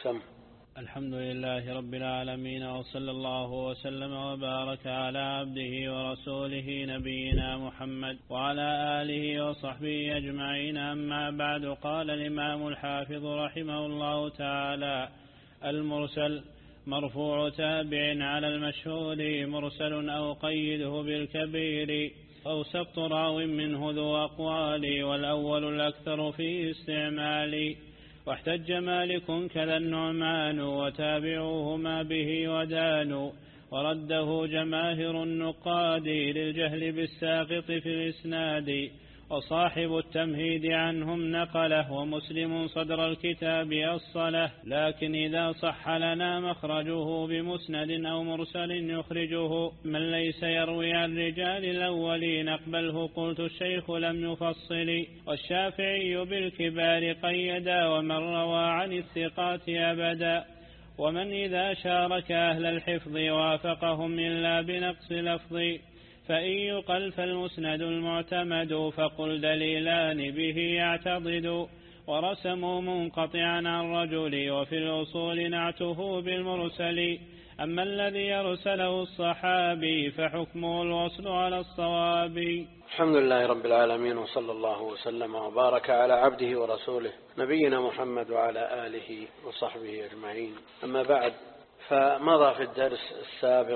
سم. الحمد لله رب العالمين، وصلى الله وسلم وبارك على عبده ورسوله نبينا محمد وعلى آله وصحبه أجمعين. أما بعد، قال الإمام الحافظ رحمه الله تعالى: المرسل مرفوع تابع على المشهور، مرسل أو قيده بالكبير، أو سقط راو منه ذو أقوال، والأول الأكثر في استعمال. واحتج مالك كذا النعمان، وتابعوهما به ودانوا، ورده جماهر النقاد للجهل بالساقط في الإسناد. وصاحب التمهيد عنهم نقله، ومسلم صدر الكتاب أصله، لكن إذا صح لنا مخرجه بمسند أو مرسل يخرجه. من ليس يروي عن رجال الأولين اقبله، قلت الشيخ لم يفصل. والشافعي بالكبار قيدا، ومن روى عن الثقات أبدا. ومن إذا شارك أهل الحفظ وافقهم إلا بنقص لفظ. فإن يقل فالمسند المعتمد، فقل دليلان به يعتضد. ورسموا منقطعا عن رجل، وفي الأصول نعته بالمرسل. أما الذي يرسله الصحابي، فحكمه الوصل على الصواب. الحمد لله رب العالمين، وصلى الله وسلم وبارك على عبده ورسوله نبينا محمد وعلى آله وصحبه أجمعين. أما بعد، فمضى في الدرس السابق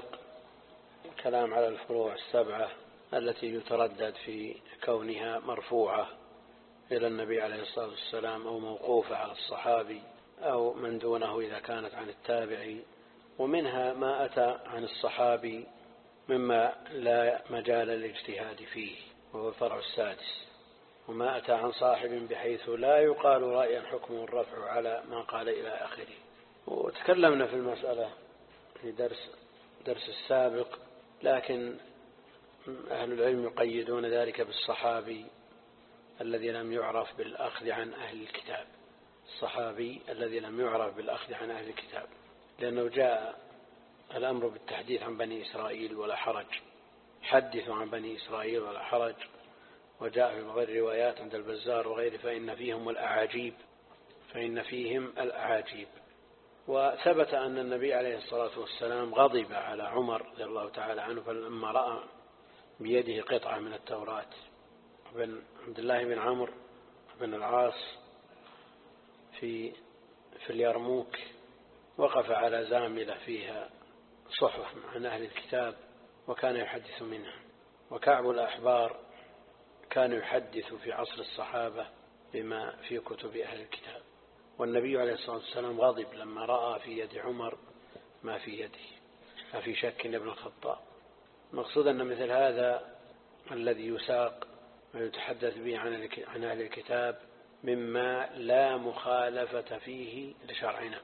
كلام على الفروع السبعة التي يتردد في كونها مرفوعة إلى النبي عليه الصلاة والسلام، أو موقوفة على الصحابي، أو من دونه إذا كانت عن التابعي. ومنها ما أتى عن الصحابي مما لا مجال للاجتهاد فيه، وهو الفرع السادس. وما أتى عن صاحب بحيث لا يقال رأيا حكمه الرفع على ما قال إلى آخره. وتكلمنا في المسألة في درس السابق، لكن أهل العلم يقيدون ذلك بالصحابي الذي لم يعرف بالأخذ عن أهل الكتاب. الصحابي الذي لم يعرف بالأخذ عن أهل الكتاب، لأنه جاء الأمر بالتحديث عن بني إسرائيل ولا حرج، حدثوا عن بني إسرائيل ولا حرج. وجاء في بعض الروايات عند البزار وغيره فإن فيهم الأعاجيب. وثبت أن النبي عليه الصلاة والسلام غضب على عمر رضي الله تعالى عنه، فلما رأى بيده قطعة من التوراة، بن عبد الله بن عمرو بن العاص في اليرموك وقف على زاملة فيها صحف عن أهل الكتاب، وكان يحدث منها. وكعب الأحبار كان يحدث في عصر الصحابة بما في كتب أهل الكتاب. والنبي عليه الصلاة والسلام غضب لما رأى في يد عمر ما في يده، ففي شك ابن الخطاب. مقصود أن مثل هذا الذي يساق ويتحدث به عن أهل الكتاب مما لا مخالفة فيه لشرعنا،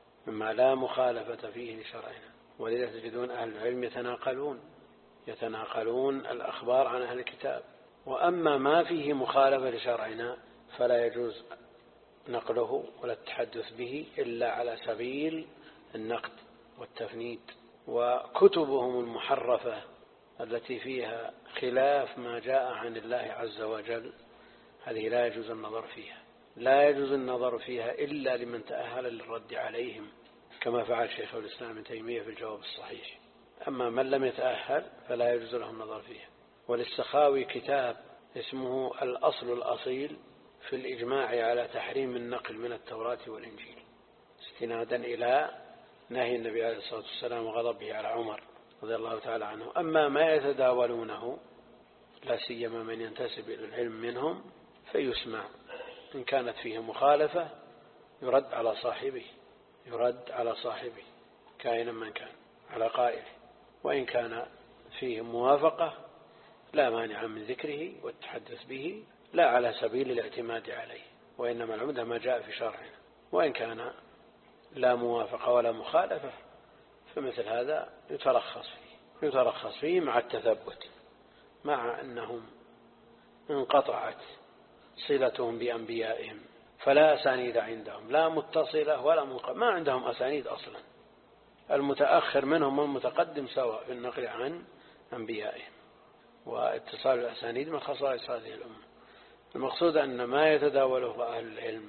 ولذا تجدون أهل العلم يتناقلون الأخبار عن أهل الكتاب. وأما ما فيه مخالفة لشرعنا فلا يجوز نقله ولا التحدث به إلا على سبيل النقد والتفنيد. وكتبهم المحرفة التي فيها خلاف ما جاء عن الله عز وجل، هذه لا يجوز النظر فيها إلا لمن تأهل للرد عليهم، كما فعل شيخ الإسلام ابن تيمية في الجواب الصحيح. أما من لم يتأهل فلا يجوز له النظر فيها. وللسخاوي كتاب اسمه الأصل الأصيل في الإجماع على تحريم النقل من التوراة والإنجيل، استنادا إلى نهي النبي عليه الصلاة والسلام وغضبه على عمر رضي الله تعالى عنه. أما ما يتداولونه لا سيما من ينتسب إلى العلم منهم فيسمع، إن كانت فيه مخالفة يرد على صاحبه كائنا من كان على قائله، وإن كان فيه موافقة لا مانع من ذكره والتحدث به، لا على سبيل الاعتماد عليه، وإنما العمدة ما جاء في شرعنا. وإن لا موافقة ولا مخالفة فمثل هذا يترخص فيه مع التثبت، مع أنهم انقطعت صلتهم بأنبيائهم فلا أسانيد عندهم، لا متصلة ولا منقطعة، ما عندهم أسانيد أصلا. المتأخر منهم والمتقدم سواء في النقل عن أنبيائهم، واتصال الأسانيد من خصائص هذه الأمة. المقصود أن ما يتداوله أهل العلم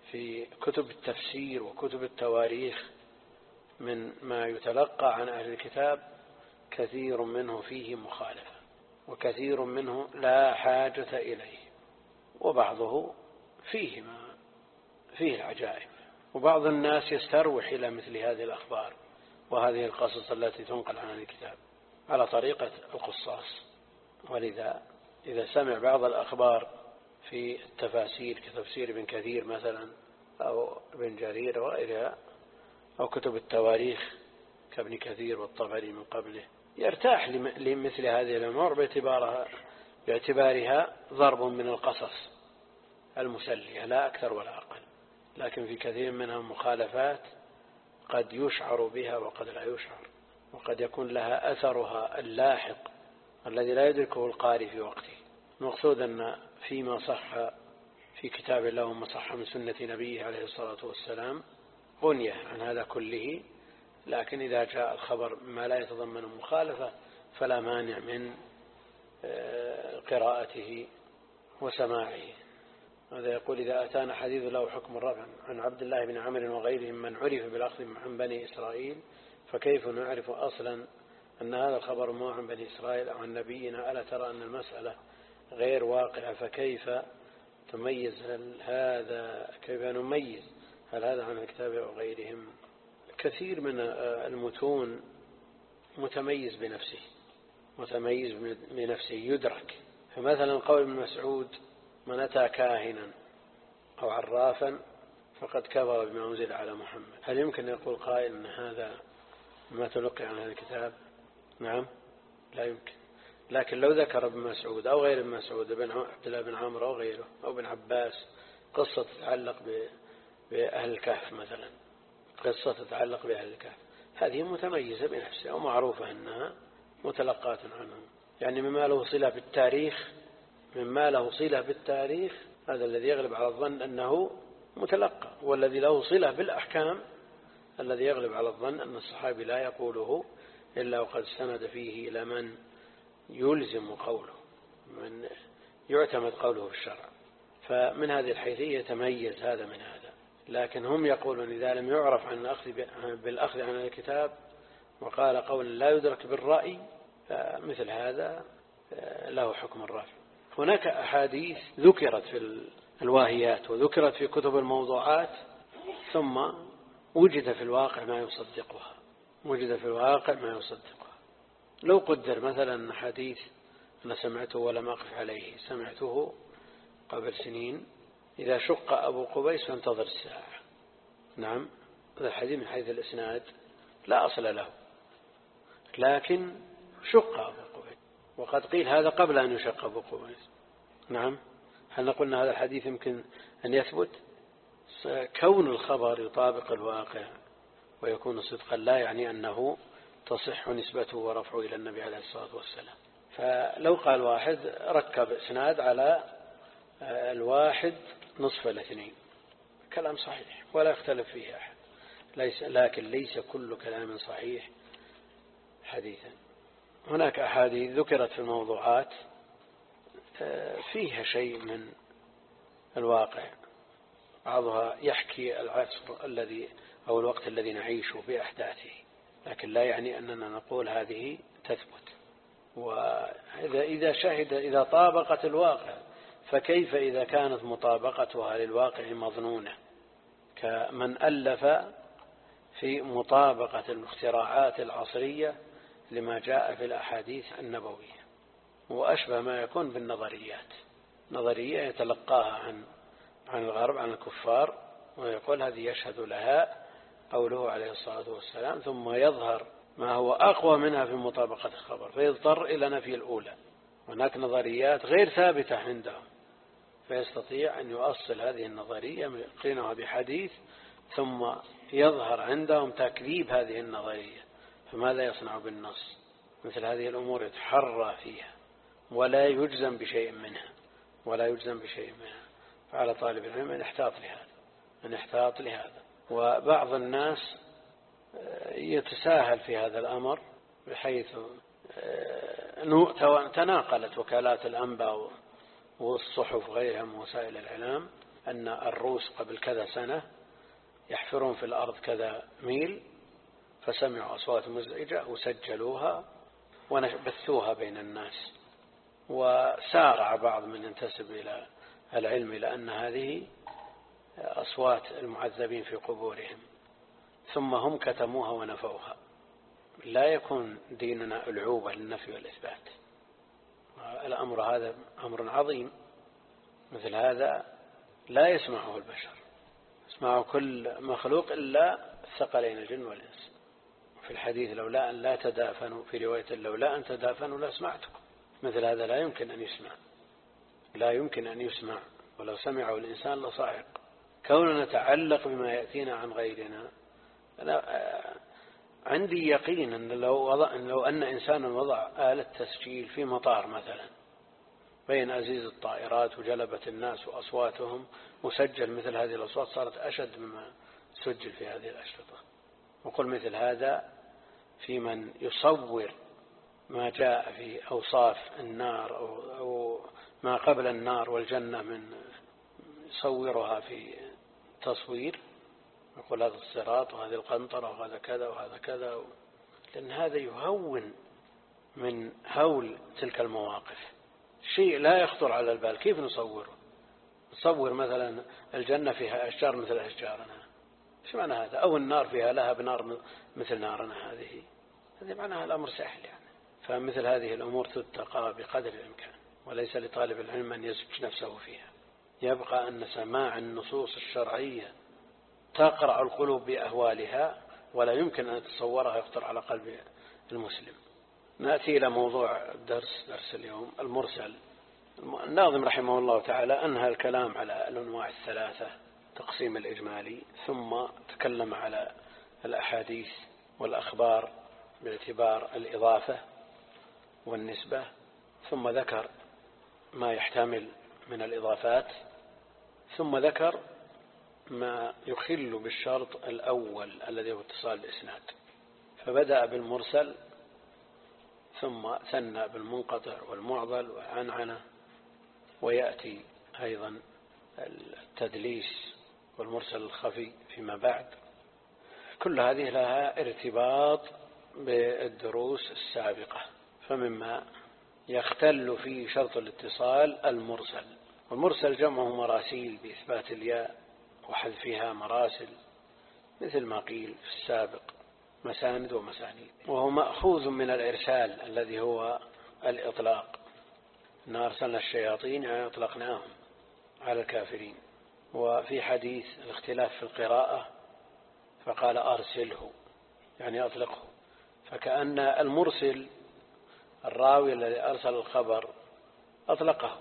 في كتب التفسير وكتب التواريخ من ما يتلقى عن أهل الكتاب كثير منه فيه مخالفة، وكثير منه لا حاجة إليه، وبعضه فيه العجائب. وبعض الناس يستروح إلى مثل هذه الأخبار وهذه القصص التي تنقل عن الكتاب على طريقة القصاص. ولذا إذا سمع بعض الأخبار في التفاسير كتفسير ابن كثير مثلا أو ابن جرير وغيرها، أو كتب التواريخ كابن كثير والطبري من قبله، يرتاح لمثل هذه الأمور باعتبارها ضرب من القصص المسلية لا أكثر ولا أقل. لكن في كثير منها مخالفات قد يشعر بها وقد لا يشعر، وقد يكون لها أثرها اللاحق الذي لا يدركه القارئ في وقته. المقصود أن فيما صح في كتاب الله وما صح من سنة نبيه عليه الصلاة والسلام غنية عن هذا كله، لكن إذا جاء الخبر ما لا يتضمن مخالفة فلا مانع من قراءته وسماعه. هذا يقول: إذا أتانا حديث له حكم الرفع عن عبد الله بن عمرو وغيرهم من عرف بالأخذ عن بني إسرائيل، فكيف نعرف أصلا أن هذا الخبر مو عن بني إسرائيل أو عن نبينا؟ ألا ترى أن المسألة غير واقعة؟ فكيف تميز كيف نميز هل هذا عن الكتاب أو غيرهم؟ كثير من المتون متميز بنفسه يدرك. فمثلا قول ابن مسعود: من أتى كاهنا أو عرافا فقد كفر بما أنزل على محمد. هل يمكن يقول قائل أن هذا ما تلقي عن هذا الكتاب؟ نعم، لا يمكن. لكن لو ذكر ابن مسعود أو غير ابن مسعود، عبد الله بن عمرو أو غيره أو ابن عباس، قصة تتعلق بأهل الكهف مثلا، قصة تتعلق بأهل الكهف، هذه متميزة بنفسها ومعروفة أنها متلقاة عنهم، يعني مما له صلة بالتاريخ هذا الذي يغلب على الظن أنه متلقى، والذي له صلة بالأحكام الذي يغلب على الظن أن الصحابي لا يقوله إلا وقد استند فيه إلى من يلزم قوله، من يعتمد قوله في الشرع. فمن هذه الحيثية يتميز هذا من هذا. لكن هم يقولون إذا لم يعرف عن بالأخذ عن الكتاب وقال قول لا يدرك بالرأي، مثل هذا له حكم الرافع. هناك أحاديث ذكرت في الواهيات وذكرت في كتب الموضوعات ثم وجد في الواقع ما يصدقها. لو قدر مثلا حديث أنا سمعته ولم أقف عليه، سمعته قبل سنين: إذا شق أبو قبيس فانتظر الساعة. نعم، هذا الحديث من حيث الإسناد لا أصل له، لكن شق أبو قبيس، وقد قيل هذا قبل أن يشق أبو قبيس. نعم، هل نقول أن هذا الحديث يمكن أن يثبت؟ كون الخبر يطابق الواقع ويكون صدقا لا يعني أنه تصح نسبته ورفعه إلى النبي عليه الصلاة والسلام. فلو قال واحد ركب إسناد على الواحد نصف الاثنين، كلام صحيح ولا يختلف فيه أحد، لكن ليس كل كلام صحيح حديثا. هناك أحاديث ذكرت في الموضوعات فيها شيء من الواقع، بعضها يحكي العصر الذي أو الوقت الذي نعيشه بأحداثه، لكن لا يعني أننا نقول هذه تثبت. إذا طابقت الواقع، فكيف إذا كانت مطابقتها للواقع مظنونة، كمن ألف في مطابقة الاختراعات العصرية لما جاء في الأحاديث النبوية، وأشبه ما يكون بالنظريات، نظرية يتلقاها عن الغرب، عن الكفار، ويقول هذه يشهد لها قوله عليه الصلاة والسلام، ثم يظهر ما هو أقوى منها في مطابقة الخبر فيضطر إلى نفي الأولى. هناك نظريات غير ثابتة عندهم، فيستطيع أن يؤصل هذه النظرية يقينها بحديث، ثم يظهر عندهم تكذيب هذه النظرية، فماذا يصنع بالنص؟ مثل هذه الأمور يتحرى فيها ولا يجزم بشيء منها. فعلى طالب العلم أن يحتاط لهذا. وبعض الناس يتساهل في هذا الأمر، بحيث تناقلت وكالات الأنباء والصحف غيرها من وسائل الإعلام أن الروس قبل كذا سنة يحفرون في الأرض كذا ميل، فسمعوا أصوات مزعجة وسجلوها وبثوها بين الناس، وسارع بعض من ينتسب إلى العلم إلى أن هذه أصوات المعذبين في قبورهم، ثم هم كتموها ونفوها. لا يكون ديننا ألعوبة للنفي والإثبات. الأمر هذا أمر عظيم، مثل هذا لا يسمعه البشر، يسمعه كل مخلوق إلا الثقلين الجن والإنس. في الحديث لولا أن لا تدافنوا، في رواية لولا أن تدافنوا لاسمعتكم. مثل هذا لا يمكن أن يسمع، لا يمكن أن يسمع، ولو سمعه الإنسان لصاعق. كوننا نتعلق بما يأتينا عن غيرنا، أنا عندي يقين أن لو أن إنسانا وضع آلة تسجيل في مطار مثلا بين أزيز الطائرات وجلبة الناس وأصواتهم، وسجل مثل هذه الأصوات، صارت أشد مما سجل في هذه الأشرطة. وقل مثل هذا في من يصور ما جاء في أوصاف النار أو ما قبل النار والجنة، من يصورها في تصوير، يقول هذا الصراط وهذه القنطرة وهذا كذا وهذا كذا، لأن هذا يهون من هول تلك المواقف. شيء لا يخطر على البال، كيف نصوره؟ نصور مثلا الجنة فيها أشجار مثل أشجارنا، إيش معنى هذا؟ أو النار فيها لهب نار مثل نارنا، هذه معناها الأمر سهل يعني. فمثل هذه الأمور تتقى بقدر الإمكان، وليس لطالب العلم أن يزج نفسه فيها. يبقى أن سماع النصوص الشرعية تقرع القلوب بأهوالها، ولا يمكن أن تتصورها يخطر على قلب المسلم. نأتي إلى موضوع درس اليوم، المرسل. الناظم رحمه الله تعالى أنهى الكلام على الأنواع الثلاثة، تقسيم الإجمالي، ثم تكلم على الأحاديث والأخبار باعتبار الإضافة والنسبة، ثم ذكر ما يحتمل من الإضافات، ثم ذكر ما يخل بالشرط الأول الذي هو اتصال الإسناد، فبدأ بالمرسل ثم ثنى بالمنقطع والمعضل والعنعنة، ويأتي أيضا التدليس والمرسل الخفي فيما بعد. كل هذه لها ارتباط بالدروس السابقة. فمما يختل في شرط الاتصال المرسل، والمرسل جمعه مراسيل بإثبات الياء وحذفها مراسل، مثل ما قيل في السابق مساند ومسانيد، وهو مأخوذ من الإرسال الذي هو الإطلاق. إن أرسلنا الشياطين يعني أطلقناهم على الكافرين. وفي حديث الاختلاف في القراءة فقال أرسله يعني أطلقه، فكأن المرسل الراوي الذي أرسل الخبر أطلقه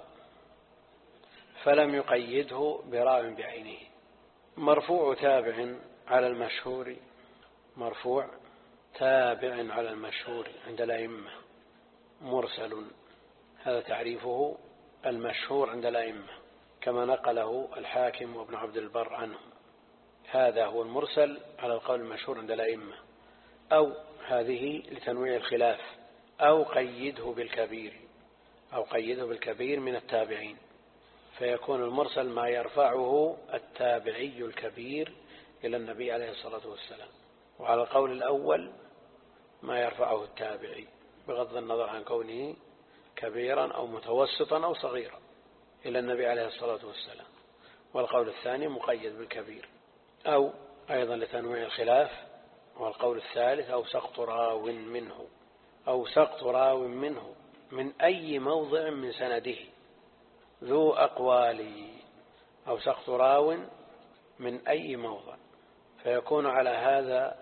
فلم يقيده براو بعينه. مرفوع تابع على المشهور، مرفوع تابع على المشهور عند الأئمة مرسل، هذا تعريفه المشهور عند الأئمة كما نقله الحاكم وابن عبد البر عنه. هذا هو المرسل على القول المشهور عند الأئمة. أو هذه لتنويع الخلاف، أو قيده بالكبير، أو قيده بالكبير من التابعين، فيكون المرسل ما يرفعه التابعي الكبير إلى النبي عليه الصلاة والسلام. وعلى القول الأول ما يرفعه التابعي بغض النظر عن كونه كبيرا أو متوسطا أو صغيرا إلى النبي عليه الصلاة والسلام. والقول الثاني مقيد بالكبير. أو أيضا لتنويع الخلاف، والقول الثالث أو سقط راو منه، أو سقط راو منه من أي موضع من سنده ذو أقوال، أو سقط راو من أي موضع، فيكون على هذا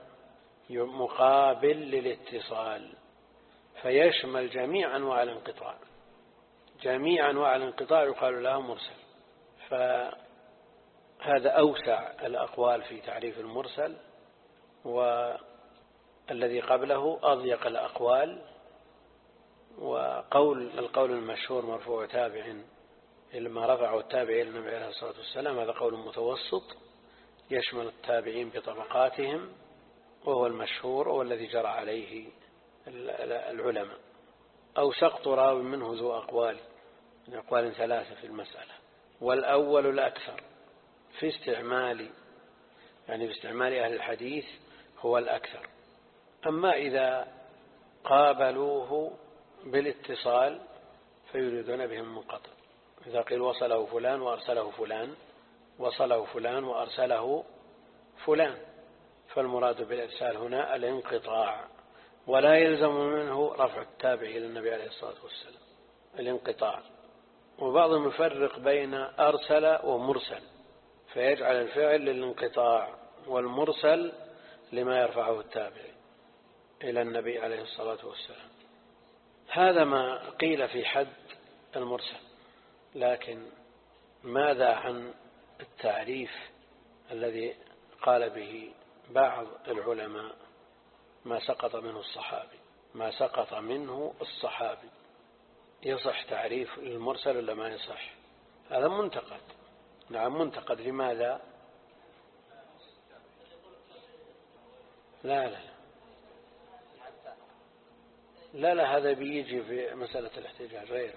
مقابل للاتصال، فيشمل جميع أنواع الانقطاع. جميع أنواع الانقطاع يقال له مرسل. فهذا أوسع الأقوال في تعريف المرسل، والذي قبله أضيق الأقوال. القول المشهور مرفوع تابع لما رفعه التابعي إلى النبي عليه الصلاة والسلام، هذا قول متوسط يشمل التابعين بطبقاتهم، وهو المشهور والذي جرى عليه العلماء. أو سقط راو منه ذو أقوال، من أقوال ثلاثة في المسألة، والأول الأكثر في استعمال أهل الحديث هو الأكثر. أما إذا قابلوه بالاتصال فيريدون به المنقطع. إذا قيل وصله فلان وأرسله فلان، وصله فلان وأرسله فلان، فالمراد بالإرسال هنا الانقطاع، ولا يلزم منه رفع التابع إلى النبي عليه الصلاة والسلام، الانقطاع. وبعضهم يفرق بين أرسل ومرسل، فيجعل الفعل للانقطاع والمرسل لما يرفعه التابع إلى النبي عليه الصلاة والسلام. هذا ما قيل في حد المرسل. لكن ماذا عن التعريف الذي قال به بعض العلماء ما سقط منه الصحابي؟ يصح تعريف المرسل ولا ما يصح؟ هذا منتقد. نعم منتقد. لماذا؟ لا هذا بيجي في مسألة الاحتجاج غيره.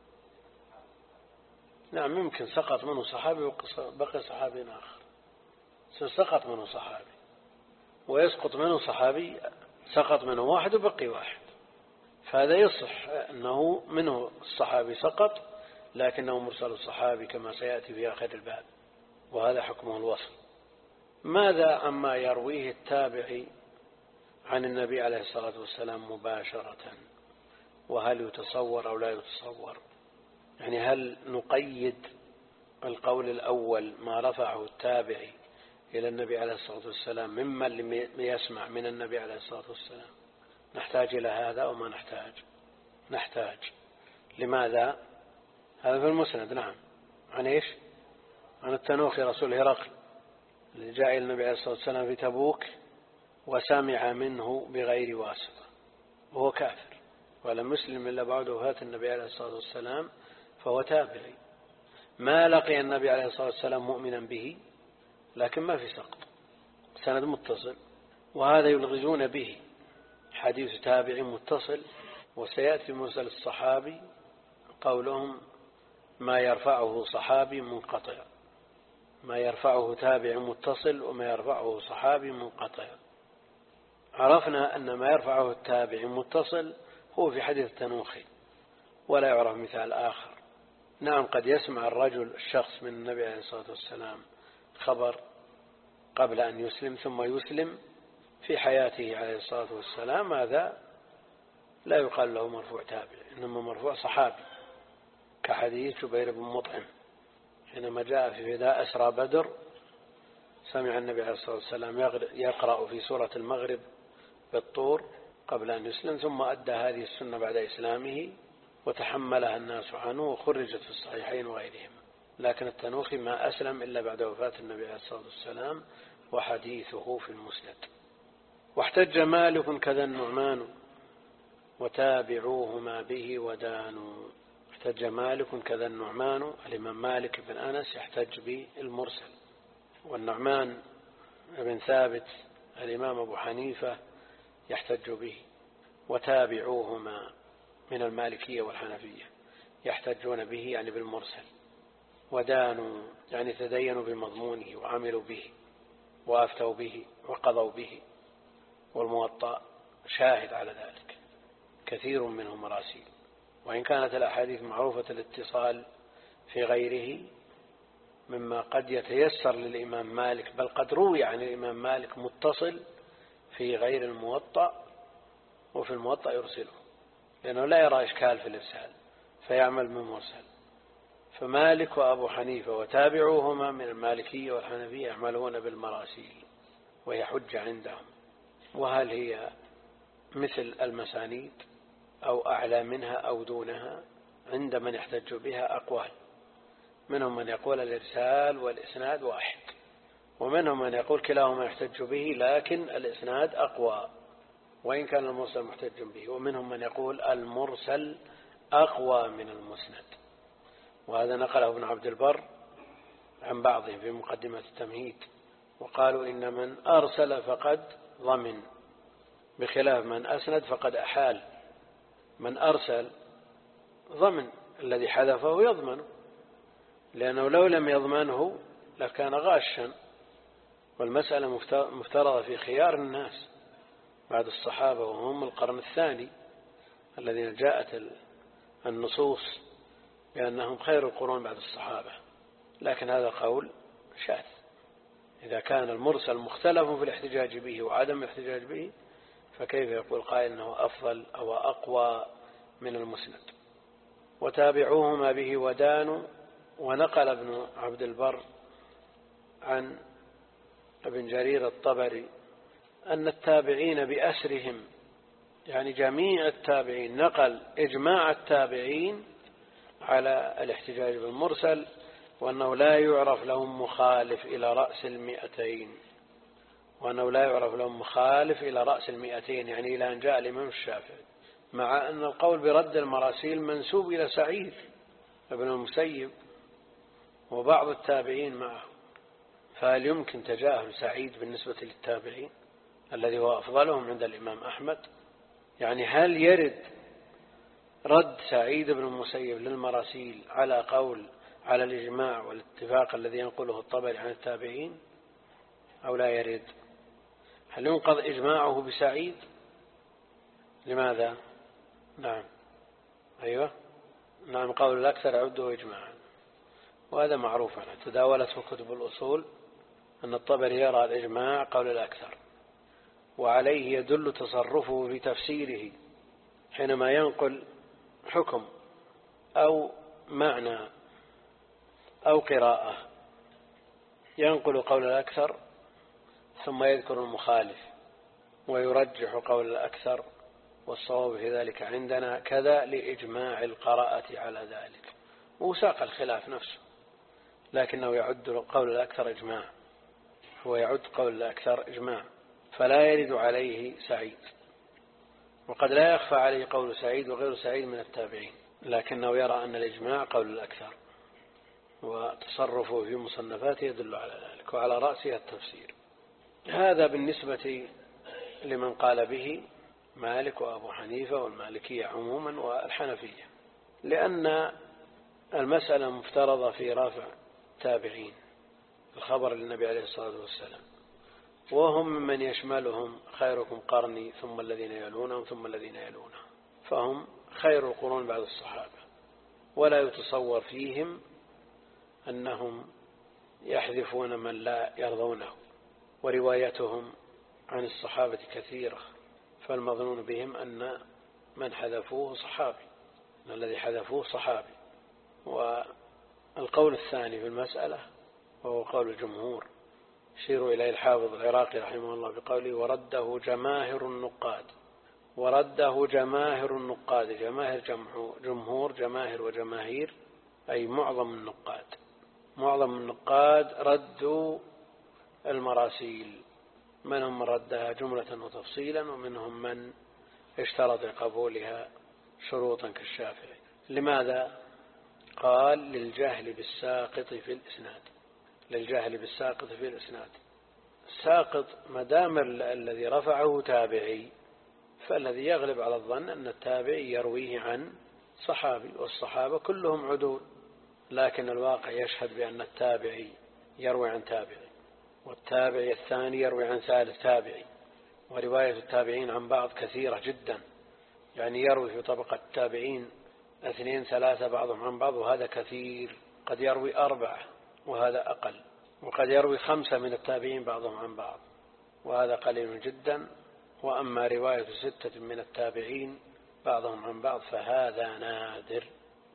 نعم ممكن سقط منه صحابي وبقي صحابي آخر، سقط منه صحابي، ويسقط منه صحابي سقط منه واحد وبقي واحد، فهذا يصح أنه منه الصحابي سقط لكنه مرسل الصحابي كما سيأتي في آخر الباب، وهذا حكمه الوصل. ماذا عما يرويه التابعي عن النبي عليه الصلاة والسلام مباشرة؟ وهل يتصور أو لا يتصور؟ يعني هل نقيد القول الأول ما رفعه التابعي إلى النبي عليه الصلاة والسلام ممن يسمع من النبي عليه الصلاة والسلام؟ نحتاج إلى هذا وما نحتاج. لماذا؟ هذا في المسند. نعم. عن إيش؟ عن التنوخي رسول هرقل الذي جاء إلى النبي عليه الصلاة والسلام في تبوك وسمع منه بغير واسطة، وهو كافر ولم يسلم إلا بعد وفاة النبي عليه الصلاة والسلام، فهو تابعي ما لقي النبي عليه الصلاة والسلام مؤمنا به، لكن ما في سقط، سند متصل. وهذا يلغزون به حديث تابع متصل. وسيأتي مرسل الصحابي قولهم ما يرفعه صحابي منقطع، ما يرفعه تابع متصل وما يرفعه صحابي منقطع. عرفنا أن ما يرفعه التابع متصل هو في حديث التنوخي، ولا يعرف مثال آخر. نعم قد يسمع الشخص من النبي عليه الصلاة والسلام خبر قبل أن يسلم ثم يسلم في حياته عليه الصلاة والسلام، هذا لا يقال له مرفوع تابع، إنما مرفوع صحابي، كحديث جبير بن مطعم حينما جاء في فداء أسرى بدر سمع النبي عليه الصلاة والسلام يقرأ في سورة المغرب بالطور قبل أن يسلم، ثم أدى هذه السنة بعد إسلامه وتحملها الناس عنه وخرجت في الصحيحين وغيرهما. لكن التنوخي ما أسلم إلا بعد وفاة النبي عليه الصلاة والسلام، وحديثه في المسند. واحتج مالك كذا النعمان وتابعوهما به ودانوا. احتج مالك كذا النعمان، الإمام مالك بن أنس يحتج بالمرسل، والنعمان بن ثابت الإمام أبو حنيفة يحتج به، وتابعوهما من المالكية والحنفية يحتجون به يعني بالمرسل. ودانوا يعني تدينوا بمضمونه وعملوا به وأفتوا به وقضوا به، والموطأ شاهد على ذلك، كثير منهم مراسيل، وإن كانت الأحاديث معروفة الاتصال في غيره مما قد يتيسر للإمام مالك، بل قد روي عن الإمام مالك متصل في غير الموطأ، وفي الموطأ يرسله لأنه لا يرى إشكال في الإرسال فيعمل من مرسل. فمالك وأبو حنيفة وتابعوهما من المالكية والحنفية يعملون بالمراسيل، وهي حجة عندهم. وهل هي مثل المسانيد أو أعلى منها أو دونها؟ عند من يحتج بها أقوال، منهم من يقول الإرسال والإسناد واحد، ومنهم من يقول كلاهما يحتج به لكن الإسناد أقوى وإن كان المرسل محتج به، ومنهم من يقول المرسل أقوى من المسند. وهذا نقله ابن عبد البر عن بعضهم في مقدمة التمهيد، وقالوا إن من أرسل فقد ضمن، بخلاف من أسند فقد أحال. من أرسل ضمن، الذي حذفه يضمنه، لأنه لو لم يضمنه لكان غاشا، والمسألة مفترضة في خيار الناس بعد الصحابة، وهم القرن الثاني الذين جاءت النصوص بأنهم خير القرون بعد الصحابة. لكن هذا قول شاذ. إذا كان المرسل مختلف في الاحتجاج به وعدم الاحتجاج به، فكيف يقول قائل أنه أفضل أو أقوى من المسند؟ وتابعوهما به ودانوا. ونقل ابن عبد البر عن ابن جرير الطبري أن التابعين بأسرهم، يعني جميع التابعين، نقل إجماع التابعين على الاحتجاج بالمرسل، وأنه لا يعرف لهم مخالف إلى رأس 200، وأنه لا يعرف لهم مخالف إلى رأس 200، يعني إلى أن جاء الإمام الشافعي، مع أن القول برد المراسيل منسوب إلى سعيد بن المسيب وبعض التابعين معه. فهل يمكن تجاهل سعيد بالنسبة للتابعين الذي هو أفضلهم عند الإمام أحمد؟ يعني هل يرد رد سعيد بن المسيب للمراسيل على قول على الإجماع والاتفاق الذي ينقله الطبري عن التابعين أو لا يرد؟ هل ينقض إجماعه بسعيد؟ لماذا؟ نعم، أيوة، نعم، قول الأكثر عده إجماعا، وهذا معروف عنه، تداولته كتب الأصول أن الطبري يرى الإجماع قول الأكثر، وعليه يدل تصرفه في تفسيره حينما ينقل حكم أو معنى أو قراءة، ينقل قول الأكثر ثم يذكر المخالف ويرجح قول الأكثر، والصواب في ذلك عندنا كذا لإجماع القراءة على ذلك، وساق الخلاف نفسه، لكنه يعد قول الأكثر إجماع، هو يعد قول الأكثر إجماع، فلا يرد عليه سعيد. وقد لا يخفى عليه قول سعيد وغير سعيد من التابعين، لكنه يرى أن الإجماع قول الأكثر، وتصرفه في مصنفاته يدل على ذلك، وعلى رأسها التفسير. هذا بالنسبة لمن قال به مالك وأبو حنيفة والمالكية عموما والحنفية، لأن المسألة مفترضة في رفع تابعين الخبر للنبي عليه الصلاة والسلام، وهم ممن يشملهم خيركم قرني ثم الذين يلونهم ثم الذين يلونهم، فهم خير القرون بعد الصحابة، ولا يتصور فيهم أنهم يحذفون من لا يرضونه، وروايتهم عن الصحابة كثيرة، فالمظنون بهم أن من حذفوه صحابي، أن الذي حذفوه صحابي. والقول الثاني في المسألة وهو قول الجمهور يشير إليه الحافظ العراقي رحمه الله بقوله ورده جماهر النقاد. ورده جماهر النقاد، جماهر جمهور، جماهر وجماهير، أي معظم النقاد. معظم النقاد ردوا المراسيل، منهم من ردها جملة وتفصيلا، ومنهم من اشترط قبولها شروطا كالشافعي. لماذا؟ قال للجهل بالساقط في الإسناد، للجهل بالساقط في الإسناد. الساقط مدام الذي رفعه تابعي، فالذي يغلب على الظن أن التابعي يرويه عن صحابي، والصحابة كلهم عدول، لكن الواقع يشهد بأن التابعي يروي عن تابعي، والتابعي الثاني يروي عن ثالث تابعي، ورواية التابعين عن بعض كثيرة جدا، يعني يروي في طبقة التابعين 2 3 بعضهم عن بعض، وهذا كثير، قد يروي 4 وهذا أقل، وقد يروي 5 من التابعين بعضهم عن بعض وهذا قليل جدا. وأما رواية 6 من التابعين بعضهم عن بعض فهذا نادر،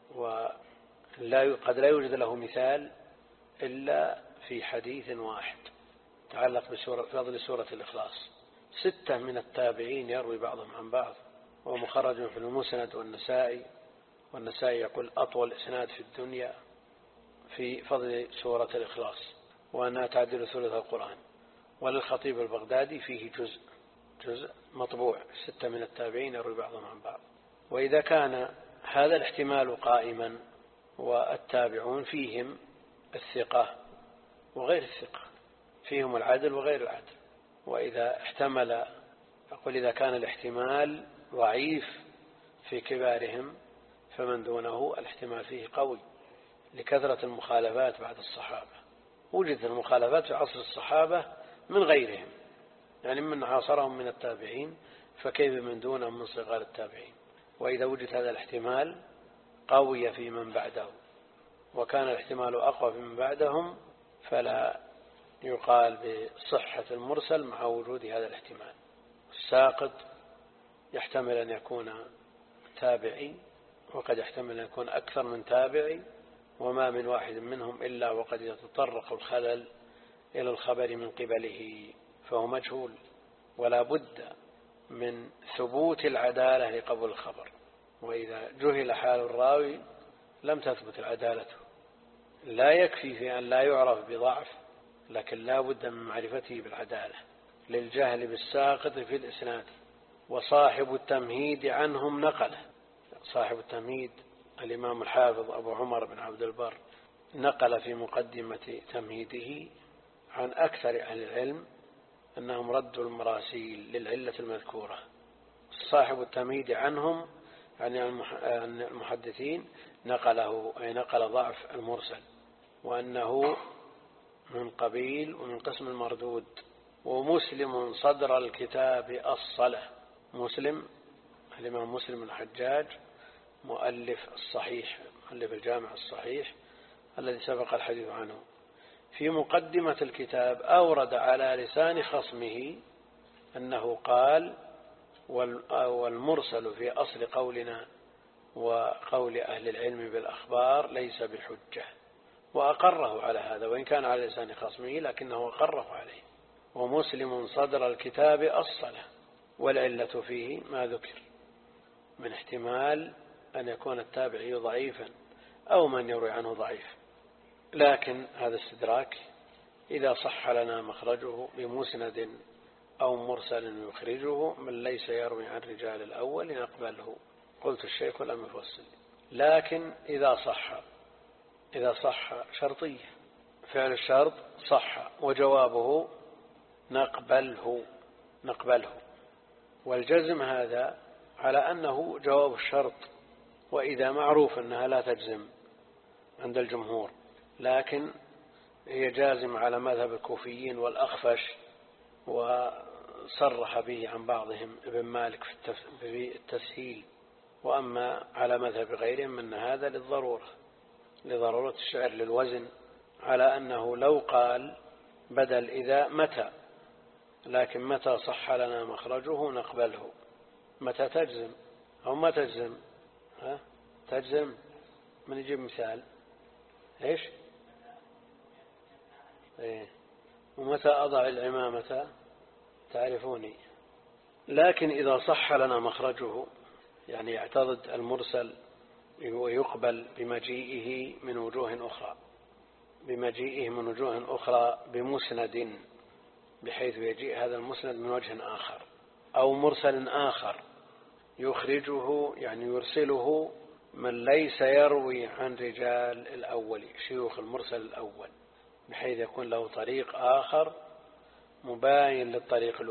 وقد لا يوجد له مثال إلا في حديث واحد تعلق بفضل سورة الإخلاص. 6 من التابعين يروي بعضهم عن بعض، ومخرج في المسند والنسائي يقول أطول إسناد في الدنيا في فضل سورة الإخلاص، وأنها تعدل ثلث القرآن. وللخطيب البغدادي فيه جزء مطبوع 6 من التابعين يروي بعضهم عن بعض. وإذا كان هذا الاحتمال قائما، والتابعون فيهم الثقة وغير الثقة، فيهم العدل وغير العدل، وإذا احتمل، أقول إذا كان الاحتمال ضعيف في كبارهم، فمن دونه الاحتمال فيه قوي لكثرة المخالفات بعد الصحابة. وجدت المخالفات في عصر الصحابة من غيرهم، يعني من عاصرهم من التابعين، فكيف من دونهم من صغار التابعين. وإذا وجد هذا الاحتمال قوي في من بعده، وكان الاحتمال أقوى في من بعدهم، فلا يقال بصحة المرسل مع وجود هذا الاحتمال. الساقط يحتمل أن يكون تابعي، وقد يحتمل أن يكون أكثر من تابعي، وما من واحد منهم إلا وقد يتطرق الخلل إلى الخبر من قبله، فهو مجهول، ولا بد من ثبوت العدالة لقبول الخبر. وإذا جهل حال الراوي لم تثبت العدالة. لا يكفي في أن لا يعرف بضعف، لكن لا بد من معرفته بالعدالة للجهل بالساقط في الإسناد. وصاحب التمهيد عنهم نقله، صاحب التمهيد الإمام الحافظ أبو عمر بن عبد البر نقل في مقدمة تمهيده عن أكثر أهل العلم أنهم ردوا المراسيل للعلة المذكورة. صاحب التمهيد عنهم يعني المحدثين نقله، أي نقل ضعف المرسل، وأنه من قبيل ومن قسم المردود. ومسلم صدر الكتاب الصلة، مسلم الإمام مسلم الحجاج مؤلف الصحيح، مؤلف الجامع الصحيح الذي سبق الحديث عنه، في مقدمة الكتاب أورد على لسان خصمه أنه قال: والمرسل في أصل قولنا وقول أهل العلم بالأخبار ليس بحجة، وأقره على هذا، وإن كان على لسان خصمه لكنه أقره عليه. ومسلم صدر الكتاب الصلة، والعلة فيه ما ذكر من احتمال أن يكون التابعي ضعيفا أو من يروي عنه ضعيف، لكن هذا استدراك. إذا صح لنا مخرجه بمسند أو مرسل يخرجه من ليس يروي عن رجال الأول نقبله. قلت الشيخ لم يفصل. لكن إذا صح شرطية، فعل الشرط صح، وجوابه نقبله. والجزم هذا على أنه جواب الشرط، وإذا معروف أنها لا تجزم عند الجمهور، لكن هي جازم على مذهب الكوفيين والأخفش، وصرح به عن بعضهم ابن مالك في التسهيل. وأما على مذهب غيرهم أن هذا لضرورة الشعر للوزن، على أنه لو قال بدل إذا متى، لكن متى صح لنا مخرجه نقبله. متى تجزم أو ما تجزم؟ تجزم. من يجيب مثال؟ إيش؟ ومتى أضع العمامة؟ تعرفوني. لكن إذا صح لنا مخرجه يعني يعتضد المرسل ويقبل بمجيئه من وجوه أخرى بمسند، بحيث يجيء هذا المسند من وجه آخر، أو مرسل آخر يخرجه يعني يرسله من ليس يروي عن رجال الأول، شيوخ المرسل الأول، بحيث يكون له طريق آخر مباين للطريق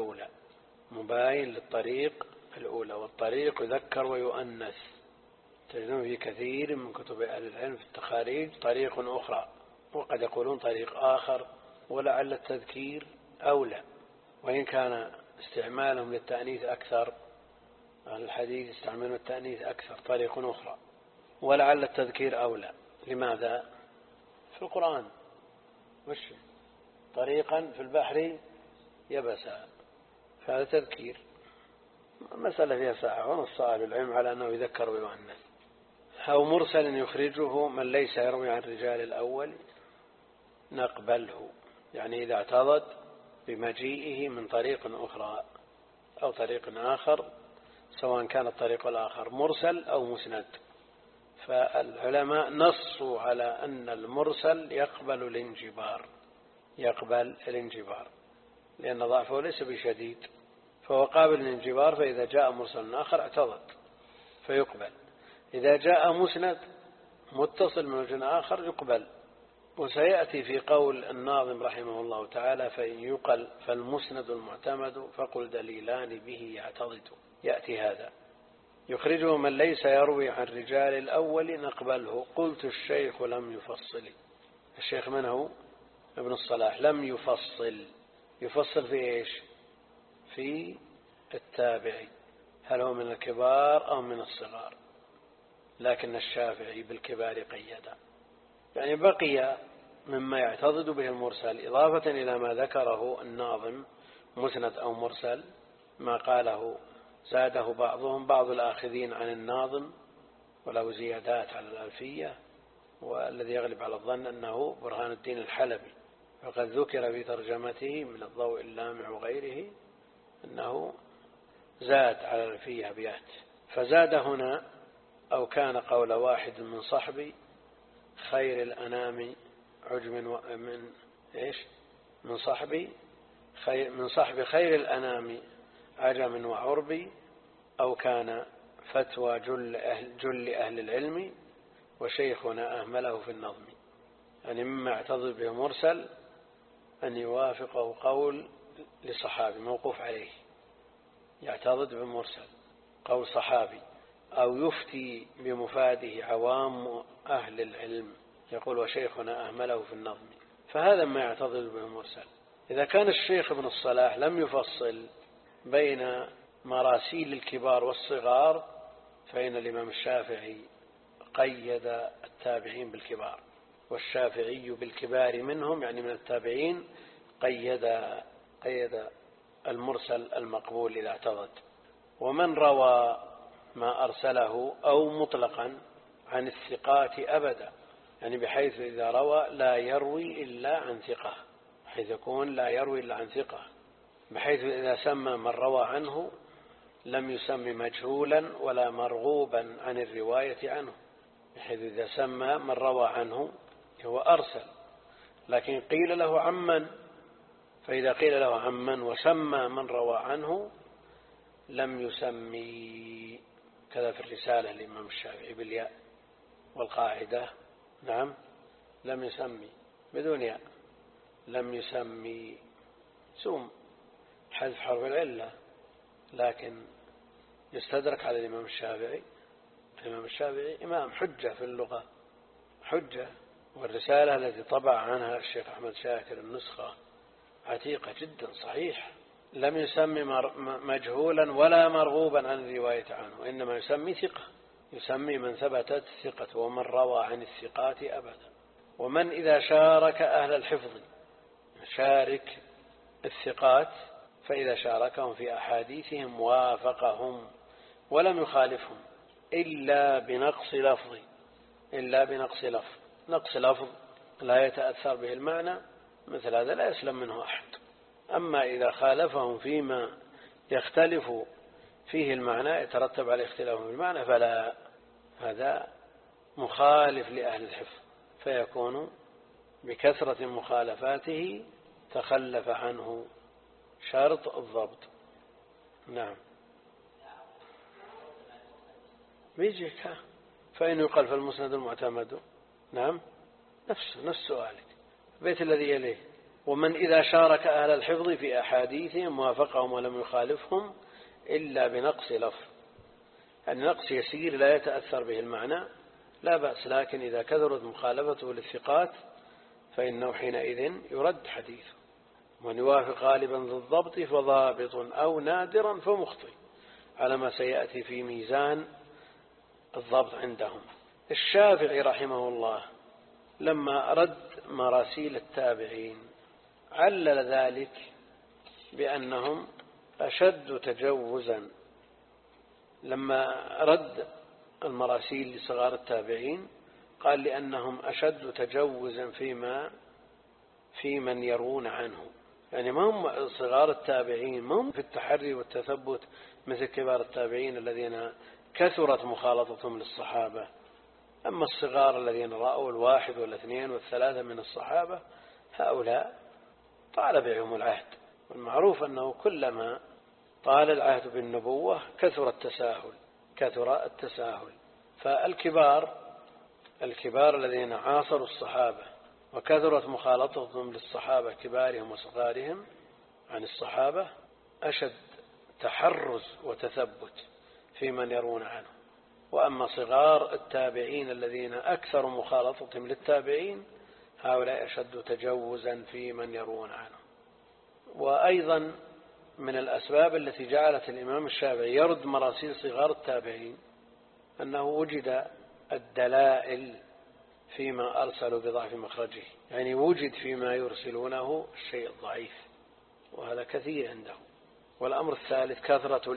الأولى. والطريق يذكر ويؤنث، تجدون في كثير من كتب أهل العلم في التخاريج طريق أخرى، وقد يقولون طريق آخر، ولعل التذكير أولى، وإن كان استعمالهم للتأنيث أكثر، أهل الحديث يستعملون التأنيث أكثر، طريق أخرى، ولعل التذكير أولى. لماذا؟ في القرآن طريقا في البحر يبسا، فهذا تذكير. مسألة فيها ساعة ونص أهل العلم على أنه يذكر ويؤنث. أو مرسل يخرجه من ليس يروي عن رجال الأول نقبله، يعني إذا اعتضد بمجيئه من طريق أخرى أو طريق آخر، سواء كان الطريق الآخر مرسل أو مسند. فالعلماء نصوا على أن المرسل يقبل الانجبار، لأن ضعفه ليس بشديد، فهو قابل للانجبار. فإذا جاء مرسل آخر اعتضد فيقبل. إذا جاء مسند متصل من وجه آخر يقبل. وسيأتي في قول الناظم رحمه الله تعالى: فإن يقل فالمسند المعتمد فقل دليلان به يعتضد. يأتي هذا يخرجه من ليس يروي عن رجال الأول نقبله. قلت الشيخ لم يفصل. الشيخ من هو؟ ابن الصلاح لم يفصل في إيش؟ في التابعي، هل هو من الكبار أو من الصغار، لكن الشافعي بالكبار قيدا. يعني بقي مما يعتضد به المرسل إضافة إلى ما ذكره الناظم مسند أو مرسل، ما قاله زاده بعض الآخذين عن الناظم وله زيادات على الألفية، والذي يغلب على الظن أنه برهان الدين الحلبي، وقد ذكر في ترجمته من الضوء اللامع وغيره أنه زاد على الألفية أبيات، فزاد هنا أو كان قول واحد من صحب خير الأنام عجم من إيش؟ من صحب خير الأنام عجم وعرب، أو كان فتوى جل أهل العلم وشيخنا أهمله في النظم. يعني مما اعتضد به مرسل أن يوافقه قول لصحابي موقوف عليه، يعتضد بمرسل قول صحابي، أو يفتي بمفاده عوام أهل العلم، يقول وشيخنا أهمله في النظم، فهذا ما يعتضد به مرسل. إذا كان الشيخ ابن الصلاح لم يفصل بين مراسيل الكبار والصغار، فإن الإمام الشافعي قيد التابعين بالكبار، والشافعي بالكبار منهم يعني من التابعين قيد المرسل المقبول إذا اعتضد. ومن روى ما أرسله أو مطلقا عن الثقات أبدا، يعني بحيث إذا روى لا يروي إلا عن ثقة، بحيث يكون لا يروي إلا عن ثقة، بحيث إذا سمى من روى عنه لم يسم مجهولا ولا مرغوبا عن الرواية عنه، بحيث إذا سمى من روى عنه هو أرسل، لكن قيل له عمن، فإذا قيل له عمن وسمى من روى عنه لم يسمي، كذا في الرسالة الإمام الشافعي بالياء، والقاعدة نعم لم يسمي بدون ياء، لم يسمي سوم حذف حرف العلة، لكن يستدرك على الإمام الشافعي. الإمام الشافعي إمام حجة في اللغة، حجة، والرسالة التي طبع عنها الشيخ أحمد شاكر النسخة عتيقة جدا صحيح، لم يسمي مجهولا ولا مرغوبا عن الرواية عنه، إنما يسمي ثقة، يسمي من ثبتت ثقة ومن روى عن الثقات أبدا. ومن إذا شارك أهل الحفظ، شارك الثقات، فإذا شاركهم في أحاديثهم وافقهم ولم يخالفهم إلا بنقص لفظ، نقص لفظ لا يتأثر به المعنى، مثل هذا لا يسلم منه أحد. أما إذا خالفهم فيما يختلف فيه المعنى يترتب على اختلافهم في المعنى فلا، هذا مخالف لأهل الحفظ، فيكون بكثرة مخالفاته تخلف عنه شرط الضبط. نعم بيجيك، فإن يقال فالمسند المعتمد. نعم نفس سؤالك، البيت الذي يليه، ومن إذا شارك أهل الحفظ في أحاديثهم وافقهم ولم يخالفهم إلا بنقص لفظ، يعني نقص يسير لا يتأثر به المعنى لا بأس، لكن إذا كثرت مخالفته للثقات فإنه حينئذ يرد حديثه. ومن يوافق غالبا ذو الضبط فضابط أو نادرا فمخطئ، على ما سيأتي في ميزان الضبط عندهم. الشافعي رحمه الله لما رد مراسيل التابعين علل ذلك بأنهم أشد تجوزا، لما رد المراسيل لصغار التابعين قال لأنهم أشد تجوزا في من يرون عنه، يعني ما هم صغار التابعين ما هم في التحري والتثبت مثل كبار التابعين الذين كثرت مخالطتهم للصحابة، أما الصغار الذين رأوا الواحد والاثنين والثلاثة من الصحابة هؤلاء طال بهم العهد، والمعروف أنه كلما طال العهد بالنبوة كثر التساهل. فالكبار الذين عاصروا الصحابة وكثرت مخالطتهم للصحابة كبارهم وصغارهم عن الصحابة أشد تحرز وتثبت في من يرون عنه. وأما صغار التابعين الذين أكثر مخالطتهم للتابعين هؤلاء أشد تجوزا في من يروون عنه. وأيضا من الأسباب التي جعلت الإمام الشافعي يرد مراسيل صغار التابعين أنه وجد الدلائل فيما أرسلوا بضعف مخرجه، يعني وجد فيما يرسلونه الشيء الضعيف، وهذا كثير عنده. والأمر الثالث كثرة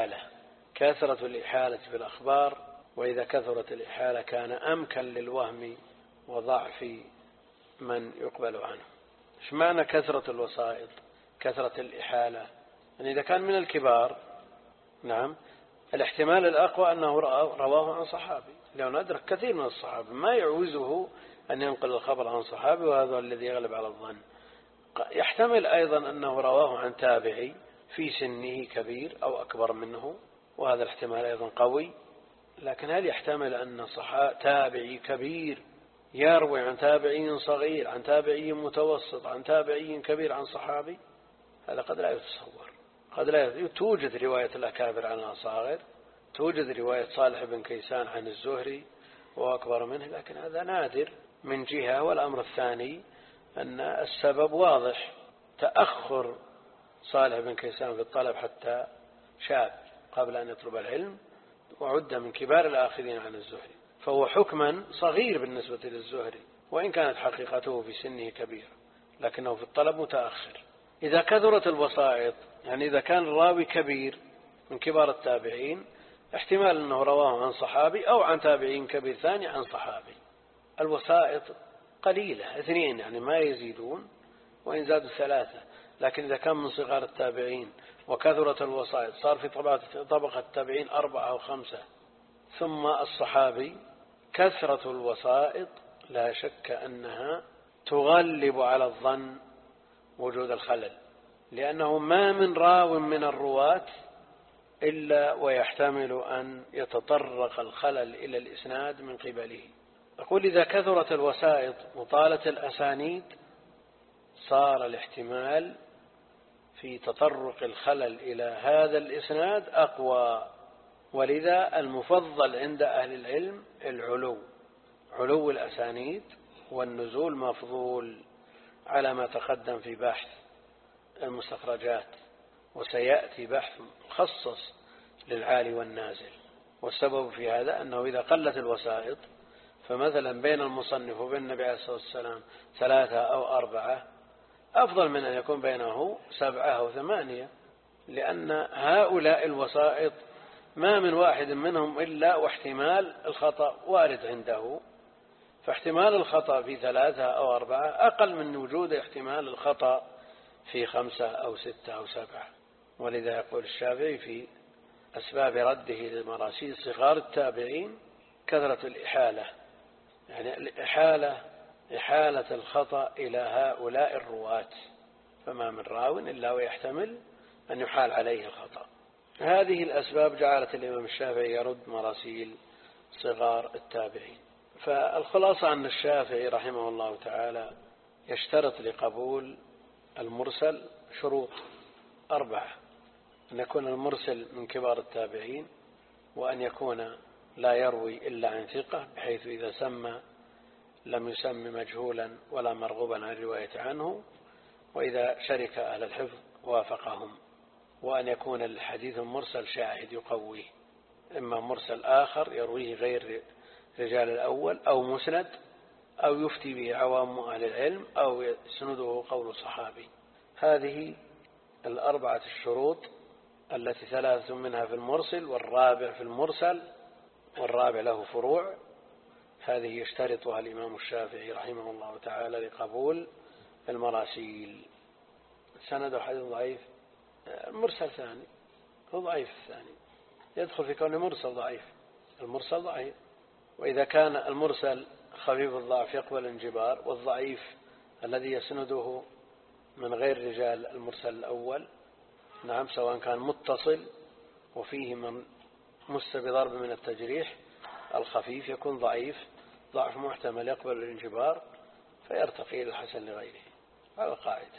الإحالة في الأخبار، وإذا كثرت الإحالة كان أمكن للوهم وضعف من يقبل عنه. إيش معنى كثرة الوسائط، كثرة الإحالة؟ يعني إذا كان من الكبار، نعم، الاحتمال الأقوى أنه رواه عن صحابي، لأنه أدرك كثير من الصحابة، ما يعوزه أن ينقل الخبر عن صحابي، وهذا الذي يغلب على الظن. يحتمل أيضا أنه رواه عن تابعي في سنه كبير أو أكبر منه، وهذا الاحتمال أيضا قوي. لكن هل يحتمل أن تابعي كبير يروي عن تابعي صغير عن تابعي متوسط عن تابعي كبير عن صحابي؟ هذا قد لا يتصور. توجد رواية الأكابر عن الأصاغر، توجد رواية صالح بن كيسان عن الزهري وأكبر منه، لكن هذا نادر من جهة. والأمر الثاني أن السبب واضح، تأخر صالح بن كيسان في الطلب حتى شاب قبل أن يطلب العلم، وعد من كبار الآخذين عن الزهري، فهو حكما صغير بالنسبة للزهري، وإن كانت حقيقته في سنه كبيرة، لكنه في الطلب متأخر. إذا كثرت الوسائط، يعني إذا كان الراوي كبير من كبار التابعين، احتمال أنه رواه عن صحابي أو عن تابعين كبير ثاني عن صحابي. الوسائط قليلة، 2 يعني ما يزيدون، وإن زادوا 3. لكن إذا كان من صغار التابعين وكثرت الوسائط، صار في طبقة التابعين 4 أو 5 ثم الصحابي، كثرة الوسائط لا شك أنها تغلب على الظن وجود الخلل، لأنه ما من راو من الرواة إلا ويحتمل أن يتطرق الخلل إلى الإسناد من قبله. أقول إذا كثرت الوسائط وطالت الأسانيد، صار الاحتمال في تطرق الخلل إلى هذا الإسناد أقوى. ولذا المفضل عند أهل العلم علو الأسانيد، والنزول مفضول على ما تقدم في بحث المستخرجات، وسيأتي بحث مخصص للعالي والنازل. والسبب في هذا أنه إذا قلت الوسائط، فمثلا بين المصنف وبين النبي عليه الصلاة والسلام 3 أو 4 أفضل من أن يكون بينه 7 أو 8، لأن هؤلاء الوسائط ما من واحد منهم إلا واحتمال الخطأ وارد عنده، فاحتمال الخطأ في 3 أو 4 أقل من وجود احتمال الخطأ في 5 أو 6 أو 7. ولذا يقول الشافعي في أسباب رده لمراسيل صغار التابعين كثرة الإحالة، يعني إحالة الخطأ إلى هؤلاء الرواة، فما من راو إلا ويحتمل أن يحال عليه الخطأ. هذه الأسباب جعلت الإمام الشافعي يرد مراسيل صغار التابعين. فالخلاصة أن الشافعي رحمه الله تعالى يشترط لقبول المرسل شروط 4، أن يكون المرسل من كبار التابعين، وأن يكون لا يروي إلا عن ثقة، بحيث إذا سمى لم يسم مجهولا ولا مرغوبا عن الرواية عنه، وإذا شرك أهل الحفظ وافقهم. وأن يكون الحديث المرسل شاهد يقويه، إما مرسل آخر يرويه غير رجال الأول، أو مسند، أو يفتي به عوام أهل العلم، أو يسنده قول صحابي. هذه 4 الشروط التي 3 منها في المرسل، والرابع في المرسل، والرابع له فروع. هذه يشترطها الإمام الشافعي رحمه الله تعالى لقبول المراسيل. سند حديث ضعيف، مرسل ثاني هو ضعيف، الثاني يدخل في كونه مرسل ضعيف، المرسل ضعيف. وإذا كان المرسل خفيف الضعف يقبل الانجبار، والضعيف الذي يسنده من غير رجال المرسل الأول، نعم، سواء كان متصل وفيه من مس بضرب من التجريح، الخفيف يكون ضعيف، ضعف محتمل يقبل الانجبار، فيرتقي إلى الحسن لغيره. هذا قاعدة.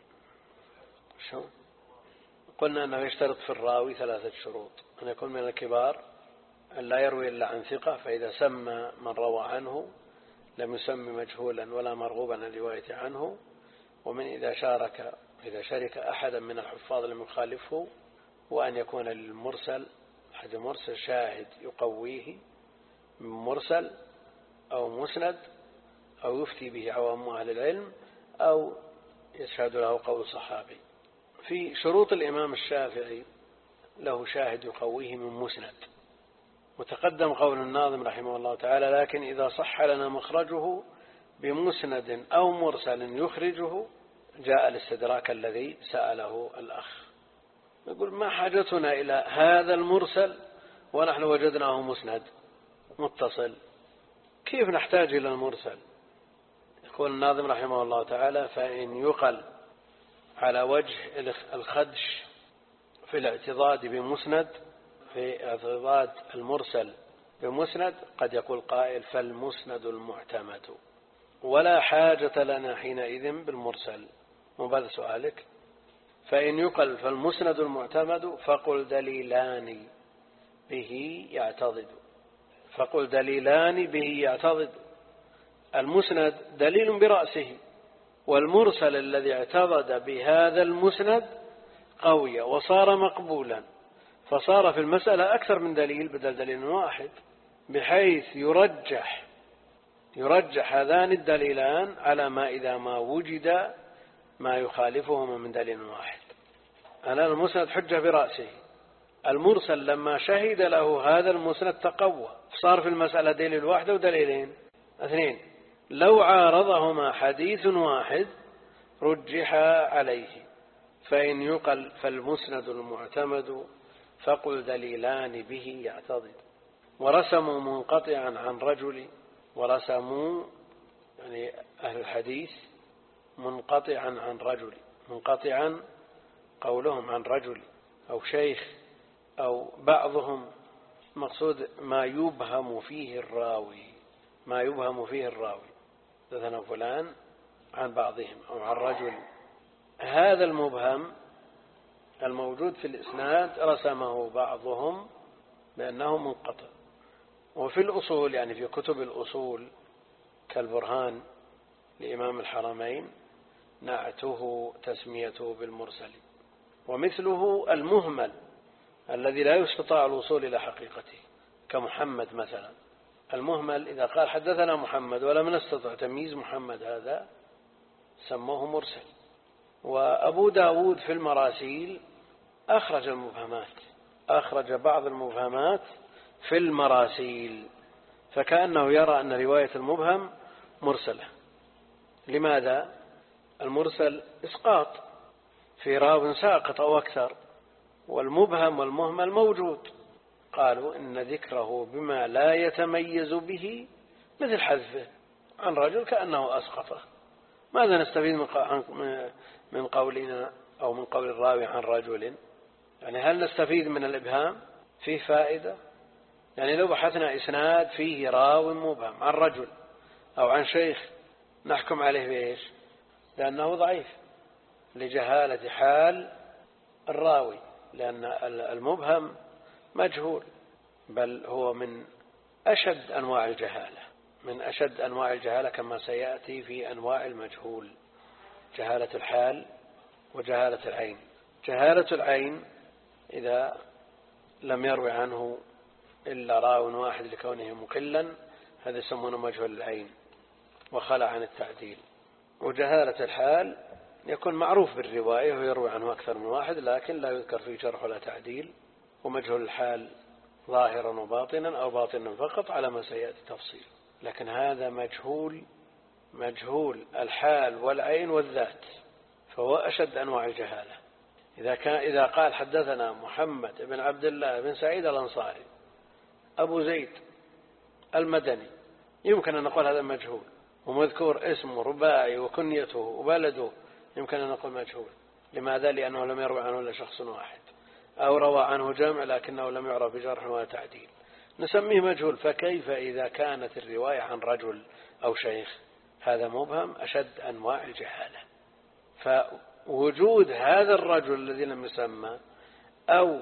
شو قلنا أنه يشترط في الراوي 3 شروط: أن يكون من الكبار، أن لا يروي إلا عن ثقة، فإذا سمى من روى عنه لم يسمي مجهولا ولا مرغوبا عن الرواية عنه. ومن إذا شرك أحدا من الحفاظ لم يخالفه، وأن يكون للمرسل أحد مرسل شاهد يقويه من مرسل أو مسند، أو يفتي به عوام أهل العلم، أو يشهد له قول صحابي. في شروط الإمام الشافعي له شاهد يقويه من مسند، وتقدم قول الناظم رحمه الله تعالى: لكن إذا صح لنا مخرجه بمسند أو مرسل يخرجه جاء الاستدراك الذي سأله الأخ. يقول: ما حاجتنا إلى هذا المرسل ونحن وجدناه مسند متصل، كيف نحتاج إلى المرسل؟ يقول الناظم رحمه الله تعالى: فإن يقل على وجه الخدش في الاعتضاد بمسند، في اعتضاد المرسل بمسند، قد يقول قائل: فالمسند المعتمد، ولا حاجة لنا حينئذ بالمرسل. وبهذا سؤالك. فإن يقل فالمسند المعتمد فقل دليلان به يعتضد. فقل دليلان به يعتضد. المسند دليل برأسه، والمرسل الذي اعتضد بهذا المسند قوي وصار مقبولا، فصار في المسألة أكثر من دليل بدل دليل واحد، بحيث يرجح هذان الدليلان على ما إذا ما وجد ما يخالفهما من دليل واحد. الآن المسند حجة برأسه، المرسل لما شهد له هذا المسند تقوى، صار في المسألة دليل واحد ودليلين اثنين. لو عارضهما حديث واحد رجح عليه. فإن يقل فالمسند المعتمد فقل دليلان به يعتضد. ورسموا منقطعا عن رجل، ورسموا يعني أهل الحديث منقطعا عن رجل، منقطعا قولهم عن رجل أو شيخ أو بعضهم، مقصود ما يبهم فيه الراوي، ما يبهم فيه الراوي، مثلا فلان عن بعضهم أو عن رجل. هذا المبهم الموجود في الإسناد رسمه بعضهم بأنه منقطع. وفي الأصول يعني في كتب الأصول كالبرهان لإمام الحرمين نعته تسميته بالمرسل. ومثله المهمل الذي لا يستطاع الوصول إلى حقيقته كمحمد مثلا. المهمل إذا قال حدثنا محمد ولم نستطع تمييز محمد هذا سموه مرسل. وأبو داود في المراسيل أخرج المبهمات، أخرج بعض المبهمات في المراسيل، فكأنه يرى أن رواية المبهم مرسلة. لماذا؟ المرسل إسقاط في راو ساقط أو أكثر، والمبهم والمهمل موجود. قالوا إن ذكره بما لا يتميز به مثل حذفه عن رجل كأنه أسقطه. ماذا نستفيد من قولنا أو من قول الراوي عن رجل؟ يعني هل نستفيد من الإبهام؟ فيه فائدة؟ يعني لو بحثنا إسناد فيه راو مبهم عن رجل أو عن شيخ نحكم عليه بإيش؟ لأنه ضعيف لجهالة حال الراوي، لأن المبهم مجهول، بل هو من أشد أنواع الجهالة، من أشد أنواع الجهالة كما سيأتي في أنواع المجهول: جهالة الحال وجهالة العين. جهالة العين إذا لم يروي عنه إلا راو واحد لكونه مقلا، هذا يسمونه مجهول العين وخلع عن التعديل. وجهالة الحال يكون معروف بالرواية ويروي عنه أكثر من واحد لكن لا يذكر فيه جرح ولا تعديل. ومجهول الحال ظاهرا وباطنا أو باطنا فقط على ما سيأتي تفصيل. لكن هذا مجهول الحال والعين والذات، فهو أشد أنواع الجهالة. إذا قال حدثنا محمد بن عبد الله بن سعيد الأنصاري أبو زيد المدني، يمكن أن نقول هذا مجهول، ومذكور اسمه رباعي وكنيته وبلده، يمكن أن نقول مجهول. لماذا؟ لأنه لم يروي عنه إلا شخص واحد، أو روى عنه جمع لكنه لم يعرف بجرح ولا تعديل، نسميه مجهول. فكيف إذا كانت الرواية عن رجل أو شيخ؟ هذا مبهم أشد أنواع الجهالة. فوجود هذا الرجل الذي لم يسمى أو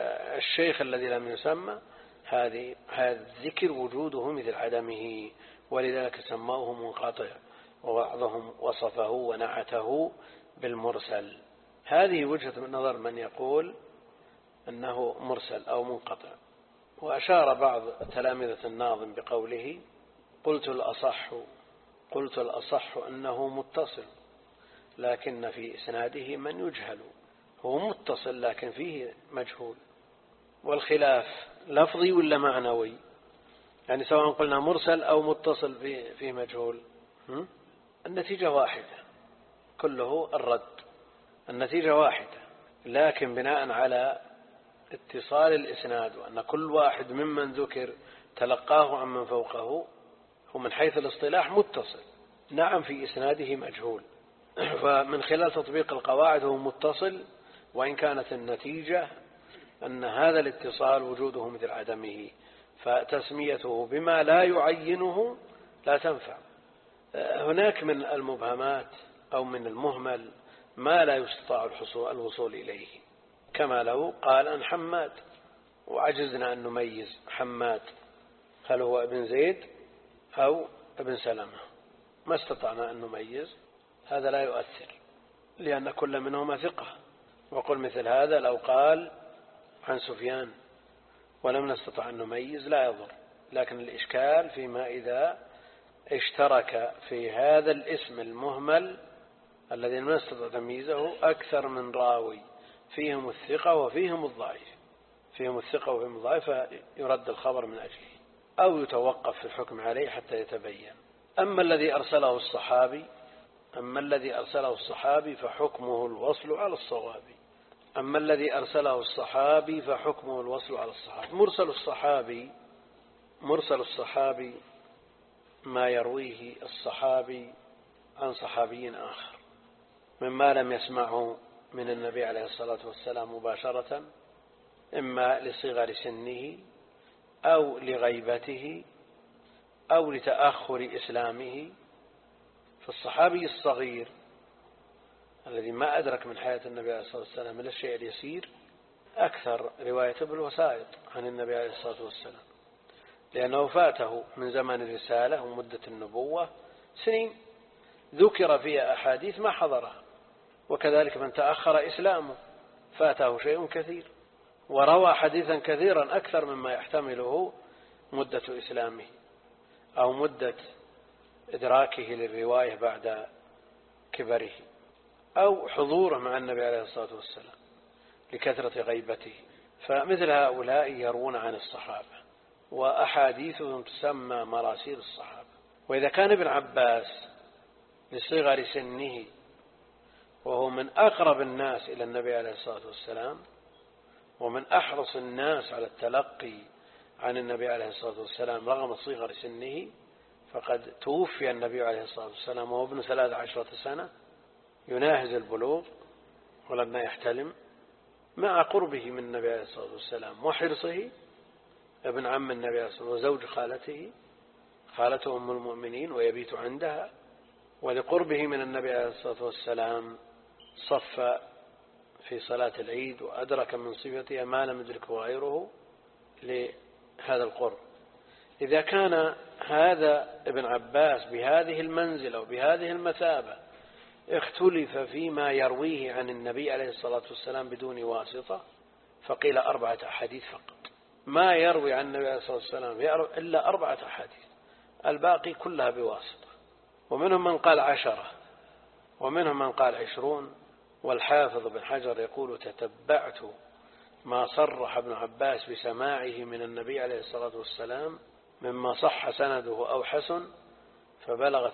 الشيخ الذي لم يسمى، هذا الذكر وجوده مثل عدمه، ولذلك سموه منقطع، وبعضهم وصفه ونعته بالمرسل. هذه وجهة نظر من يقول أنه مرسل أو منقطع. وأشار بعض تلامذة الناظم بقوله: قلت الأصح أنه متصل، لكن في إسناده من يجهل. هو متصل لكن فيه مجهول. والخلاف لفظي ولا معنوي؟ يعني سواء قلنا مرسل أو متصل فيه مجهول، النتيجة واحدة، كله الرد، النتيجة واحدة، لكن بناء على اتصال الإسناد وأن كل واحد ممن ذكر تلقاه عن من فوقه، هو من حيث الاصطلاح متصل، نعم في إسناده مجهول. فمن خلال تطبيق القواعد هو متصل، وإن كانت النتيجة أن هذا الاتصال وجوده مثل عدمه، فتسميته بما لا يعينه لا تنفع. هناك من المبهمات أو من المهمل ما لا يستطاع الوصول إليه، كما لو قال عن حماد وعجزنا أن نميز حماد هل هو ابن زيد أو ابن سلمة، ما استطعنا أن نميز، هذا لا يؤثر لأن كل منهما ثقة. وقل مثل هذا لو قال عن سفيان ولم نستطع أن نميز لا يضر، لكن الإشكال فيما إذا اشترك في هذا الاسم المهمل الذي لم نستطع تمييزه أكثر من راوي، فيهم الثقة وفيهم الضعيف، فيرد الخبر من أجله أو يتوقف في الحكم عليه حتى يتبين. أما الذي أرسله الصحابي فحكمه الوصل على الصواب. مرسل الصحابي ما يرويه الصحابي عن صحابي آخر مما لم يسمعه من النبي عليه الصلاة والسلام مباشرة، إما لصغر سنه أو لغيبته أو لتأخر إسلامه. فالصحابي الصغير الذي ما أدرك من حياة النبي عليه الصلاة والسلام إلا الشيء اليسير أكثر رواية بالوسائط عن النبي عليه الصلاة والسلام، لأنه فاته من زمن الرسالة ومدة النبوة سنين ذكر فيها أحاديث ما حضرها، وكذلك من تأخر إسلامه فاته شيء كثير وروى حديثا كثيرا أكثر مما يحتمله مدة إسلامه أو مدة إدراكه للرواية بعد كبره أو حضوره مع النبي عليه الصلاة والسلام لكثرة غيبته. فمثل هؤلاء يروون عن الصحابة وأحاديثهم تسمى مراسيل الصحابة. وإذا كان ابن عباس لصغر سنه وهو من أقرب الناس إلى النبي عليه الصلاة والسلام ومن أحرص الناس على التلقي عن النبي عليه الصلاة والسلام رغم صغر سنه، فقد توفي النبي عليه الصلاة والسلام وهو ابن 13 سنة يناهز البلوغ ولم يحتلم، مع قربه من النبي عليه الصلاة والسلام وحرصه، ابن عم النبي عليه الصلاة والسلام وزوج خالته أم المؤمنين ويبيت عندها، ولقربه من النبي عليه الصلاة والسلام صف في صلاة العيد وأدرك من صفتها ما لم يدركه غيره لهذا القرب. إذا كان هذا ابن عباس بهذه المنزلة وبهذه المثابة اختلف فيما يرويه عن النبي عليه الصلاة والسلام بدون واسطة، فقيل 4 أحاديث فقط، ما يروي عن النبي عليه الصلاة والسلام إلا 4 أحاديث، الباقي كلها بواسطة. ومنهم من قال 10 ومنهم من قال 20. والحافظ بن حجر يقول: تتبعت ما صرح ابن عباس بسماعه من النبي عليه الصلاة والسلام مما صح سنده أو حسن فبلغت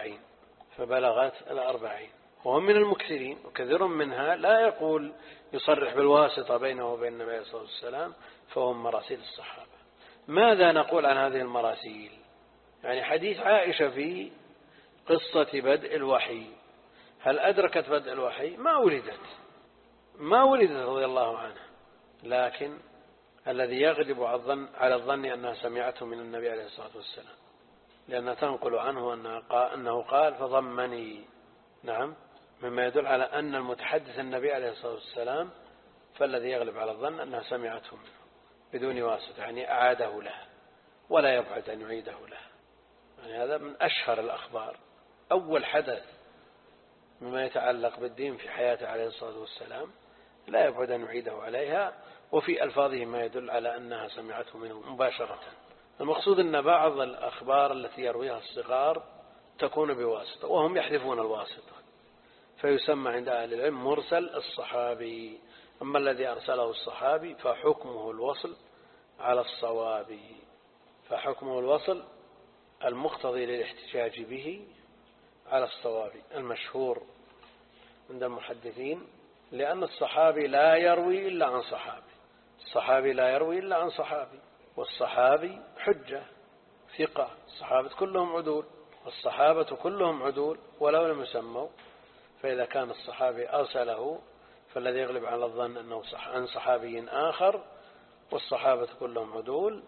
40. وهم من المكثرين، وكثير منها لا يقول يصرح بالواسطة بينه وبين النبي عليه الصلاة والسلام، فهم مراسيل الصحابة. ماذا نقول عن هذه المراسيل؟ يعني حديث عائشة في قصة بدء الوحي، هل أدركت بدء الوحي؟ ما ولدت رضي الله عنها، لكن الذي يغلب على الظن أنها سمعته من النبي عليه الصلاة والسلام، لأنها تنقل عنه أنه قال فضمني، نعم، مما يدل على أن المتحدث النبي عليه الصلاة والسلام، فالذي يغلب على الظن أنها سمعته منه بدون واسطة، يعني أعاده له ولا يبعد أن يعيده له. يعني هذا من أشهر الأخبار، أول حدث مما يتعلق بالدين في حياته عليه الصلاة والسلام، لا يبعد أن يعيده عليها، وفي ألفاظه ما يدل على أنها سمعته منه مباشرة. المقصود أن بعض الأخبار التي يرويها الصغار تكون بواسطة، وهم يحذفون الواسطة، فيسمى عند أهل العلم مرسل الصحابي. أما الذي أرسله الصحابي فحكمه الوصل على الصواب، فحكمه الوصل المقتضي للاحتجاج به على الصواب المشهور عند المحدثين، لأن الصحابي لا يروي إلا عن صحابي، الصحابي لا يروي إلا عن صحابي، والصحابي حجة ثقة، الصحابة كلهم عدول، والصحابة كلهم عدول ولو لم يسموا، فإذا كان الصحابي أرسله فالذي يغلب على الظن أنه عن صحابي آخر، والصحابة كلهم عدول،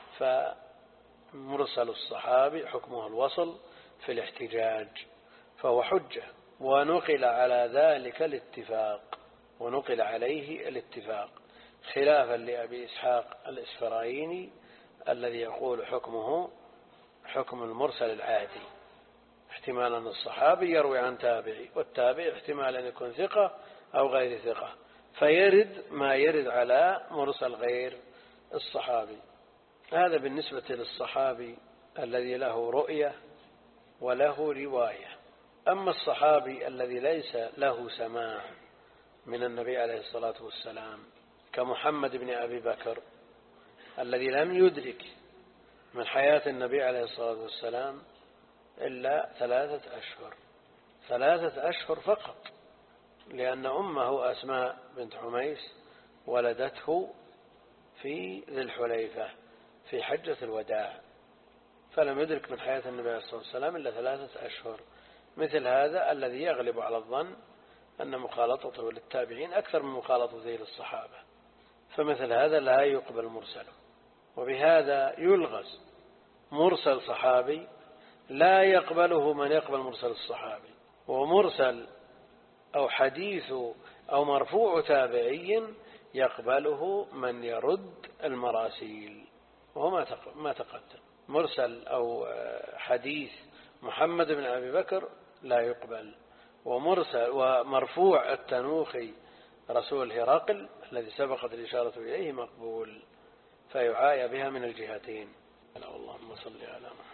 فمرسل الصحابي حكمه الوصل في الاحتجاج، فهو حجة. ونقل على ذلك الاتفاق، ونقل عليه الاتفاق، خلافا لأبي إسحاق الإسفرايني الذي يقول حكمه حكم المرسل العادي، احتمال أن الصحابي يروي عن تابعي، والتابعي احتمال أن يكون ثقة أو غير ثقة، فيرد ما يرد على مرسل غير الصحابي. هذا بالنسبة للصحابي الذي له رؤية وله رواية. أما الصحابي الذي ليس له سماع من النبي عليه الصلاة والسلام كمحمد بن أبي بكر الذي لم يدرك من حياة النبي عليه الصلاة والسلام إلا 3 أشهر، 3 أشهر فقط، لأن أمه أسماء بنت حميس ولدته في ذي الحليفة في حجة الوداع، فلم يدرك من حياة النبي عليه الصلاة والسلام إلا 3 أشهر. مثل هذا الذي يغلب على الظن أن مخالطته للتابعين أكثر من مخالطته للصحابة، فمثل هذا لا يقبل مرسله. وبهذا يلغز مرسل صحابي لا يقبله من يقبل مرسل الصحابي، ومرسل أو حديث أو مرفوع تابعي يقبله من يرد المراسيل، وهو ما تقدم. مرسل أو حديث محمد بن أبي بكر لا يقبل، ومرسل ومرفوع التنوخي رسول هرقل الذي سبقت الإشارة إليه مقبول، فيعايا بها من الجهتين. اللهم صل على محمد.